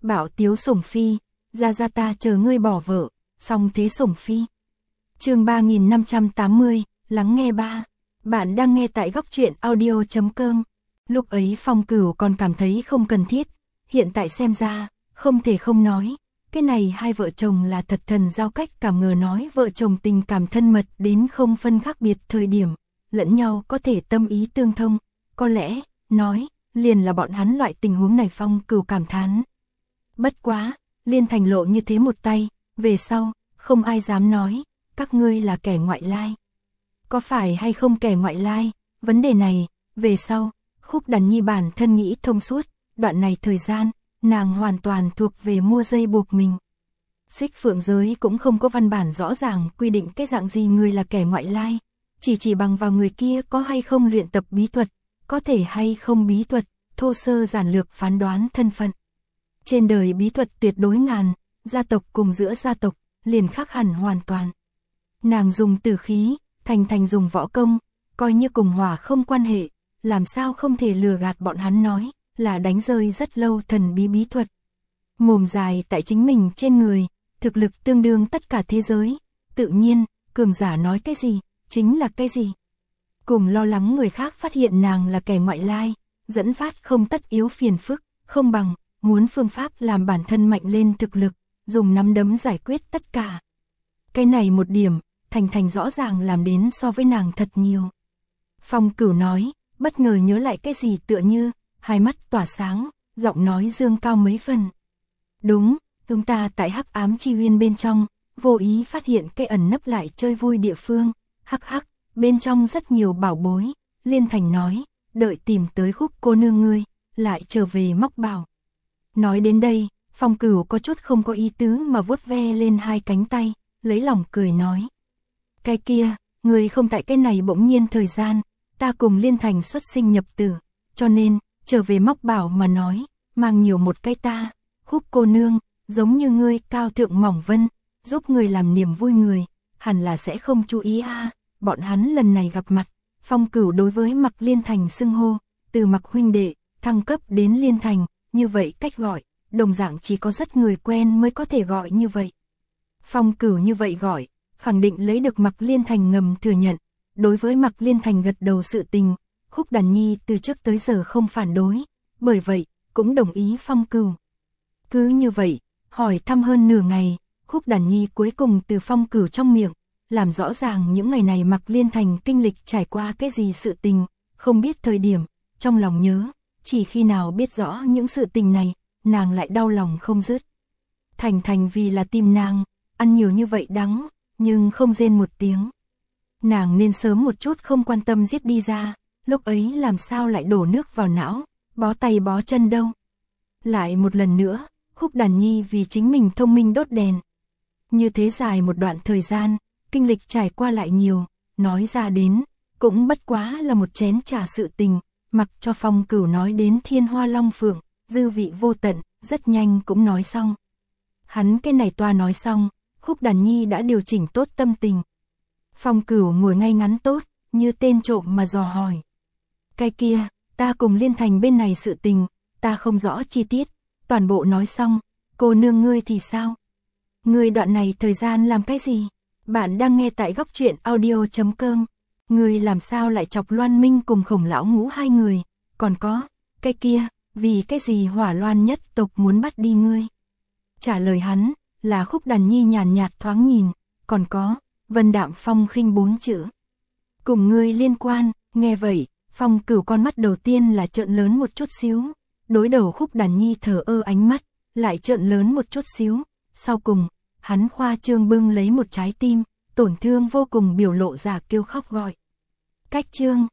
Bảo tiếu sủng phi, ra ta chờ ngươi bỏ vợ, xong thế sủng phi. Chương 3580, lắng nghe ba. Bạn đang nghe tại góc truyện audio.com. Lúc ấy Phong Cửu còn cảm thấy không cần thiết, hiện tại xem ra, không thể không nói, cái này hai vợ chồng là thật thần giao cách, cảm ngờ nói vợ chồng tình cảm thân mật đến không phân khác biệt thời điểm, lẫn nhau có thể tâm ý tương thông, có lẽ, nói, liền là bọn hắn loại tình huống này. Phong Cửu cảm thán. Bất quá, Liên Thành lộ như thế một tay, về sau, không ai dám nói, các ngươi là kẻ ngoại lai. Có phải hay không kẻ ngoại lai, vấn đề này, về sau, Khúc Đàn Nhi bản thân nghĩ thông suốt, đoạn này thời gian, nàng hoàn toàn thuộc về mua dây buộc mình. Xích Phượng giới cũng không có văn bản rõ ràng quy định cái dạng gì người là kẻ ngoại lai, chỉ bằng vào người kia có hay không luyện tập bí thuật, có thể hay không bí thuật, thô sơ giản lược phán đoán thân phận. Trên đời bí thuật tuyệt đối ngàn, gia tộc cùng giữa gia tộc, liền khác hẳn hoàn toàn. Nàng dùng tử khí, Thành dùng võ công, coi như cùng hỏa không quan hệ, làm sao không thể lừa gạt bọn hắn nói, là đánh rơi rất lâu thần bí thuật. Mồm dài tại chính mình trên người, thực lực tương đương tất cả thế giới, tự nhiên, cường giả nói cái gì, chính là cái gì. Cùng lo lắng người khác phát hiện nàng là kẻ ngoại lai, dẫn phát không tất yếu phiền phức, không bằng, muốn phương pháp làm bản thân mạnh lên thực lực, dùng nắm đấm giải quyết tất cả. Cái này một điểm, Thành rõ ràng làm đến so với nàng thật nhiều. Phong Cửu nói, bất ngờ nhớ lại cái gì tựa như, hai mắt tỏa sáng, giọng nói dương cao mấy phần. Đúng, chúng ta tại hắc ám chi uyên bên trong, vô ý phát hiện cái ẩn nấp lại chơi vui địa phương, hắc, bên trong rất nhiều bảo bối. Liên Thành nói, đợi tìm tới Khúc cô nương ngươi, lại trở về móc bảo. Nói đến đây, Phong Cửu có chút không có ý tứ mà vuốt ve lên hai cánh tay, lấy lòng cười nói. Cái kia, người không tại cái này bỗng nhiên thời gian, ta cùng Liên Thành xuất sinh nhập tử, cho nên, trở về móc bảo mà nói, mang nhiều một cái ta, Khúc cô nương, giống như ngươi cao thượng mỏng vân, giúp người làm niềm vui người, hẳn là sẽ không chú ý a. Bọn hắn lần này gặp mặt, Phong Cửu đối với Mạc Liên Thành xưng hô, từ Mạc huynh đệ, thăng cấp đến Liên Thành, như vậy cách gọi, đồng dạng chỉ có rất người quen mới có thể gọi như vậy. Phong Cửu như vậy gọi, khẳng định lấy được Mạc Liên Thành ngầm thừa nhận, đối với Mạc Liên Thành gật đầu sự tình, Khúc Đàn Nhi từ trước tới giờ không phản đối, bởi vậy, cũng đồng ý Phong Cửu. Cứ như vậy, hỏi thăm hơn nửa ngày, Khúc Đàn Nhi cuối cùng từ Phong Cửu trong miệng, làm rõ ràng những ngày này Mạc Liên Thành kinh lịch trải qua cái gì sự tình, không biết thời điểm, trong lòng nhớ, chỉ khi nào biết rõ những sự tình này, nàng lại đau lòng không dứt. Thành vì là tìm nàng, ăn nhiều như vậy đắng, nhưng không rên một tiếng. Nàng nên sớm một chút không quan tâm giết đi ra, lúc ấy làm sao lại đổ nước vào não, bó tay bó chân đâu. Lại một lần nữa, Khúc Đàn Nhi vì chính mình thông minh đốt đèn. Như thế dài một đoạn thời gian, kinh lịch trải qua lại nhiều, nói ra đến, cũng bất quá là một chén trà sự tình, mặc cho Phong Cửu nói đến thiên hoa long phượng, dư vị vô tận, rất nhanh cũng nói xong. Hắn cái này toa nói xong, Khúc Đàn Nhi đã điều chỉnh tốt tâm tình. Phong Cửu ngồi ngay ngắn tốt, như tên trộm mà dò hỏi. Cái kia, ta cùng Liên Thành bên này sự tình, ta không rõ chi tiết, toàn bộ nói xong, cô nương ngươi thì sao? Ngươi đoạn này thời gian làm cái gì? Bạn đang nghe tại góc truyện audio.com. Ngươi làm sao lại chọc Loan Minh cùng Khổng lão ngũ hai người? Còn có, cái kia, vì cái gì Hỏa Loan nhất tộc muốn bắt đi ngươi? Trả lời hắn, là Khúc Đàn Nhi nhàn nhạt thoáng nhìn, còn có, Vân Đạm Phong khinh 4 chữ. Cùng ngươi liên quan, nghe vậy, Phong Cửu con mắt đầu tiên là trợn lớn một chút xíu, đối đầu Khúc Đàn Nhi thờ ơ ánh mắt, lại trợn lớn một chút xíu, sau cùng, hắn khoa trương bưng lấy một trái tim, tổn thương vô cùng biểu lộ giả kêu khóc gọi. Cách chương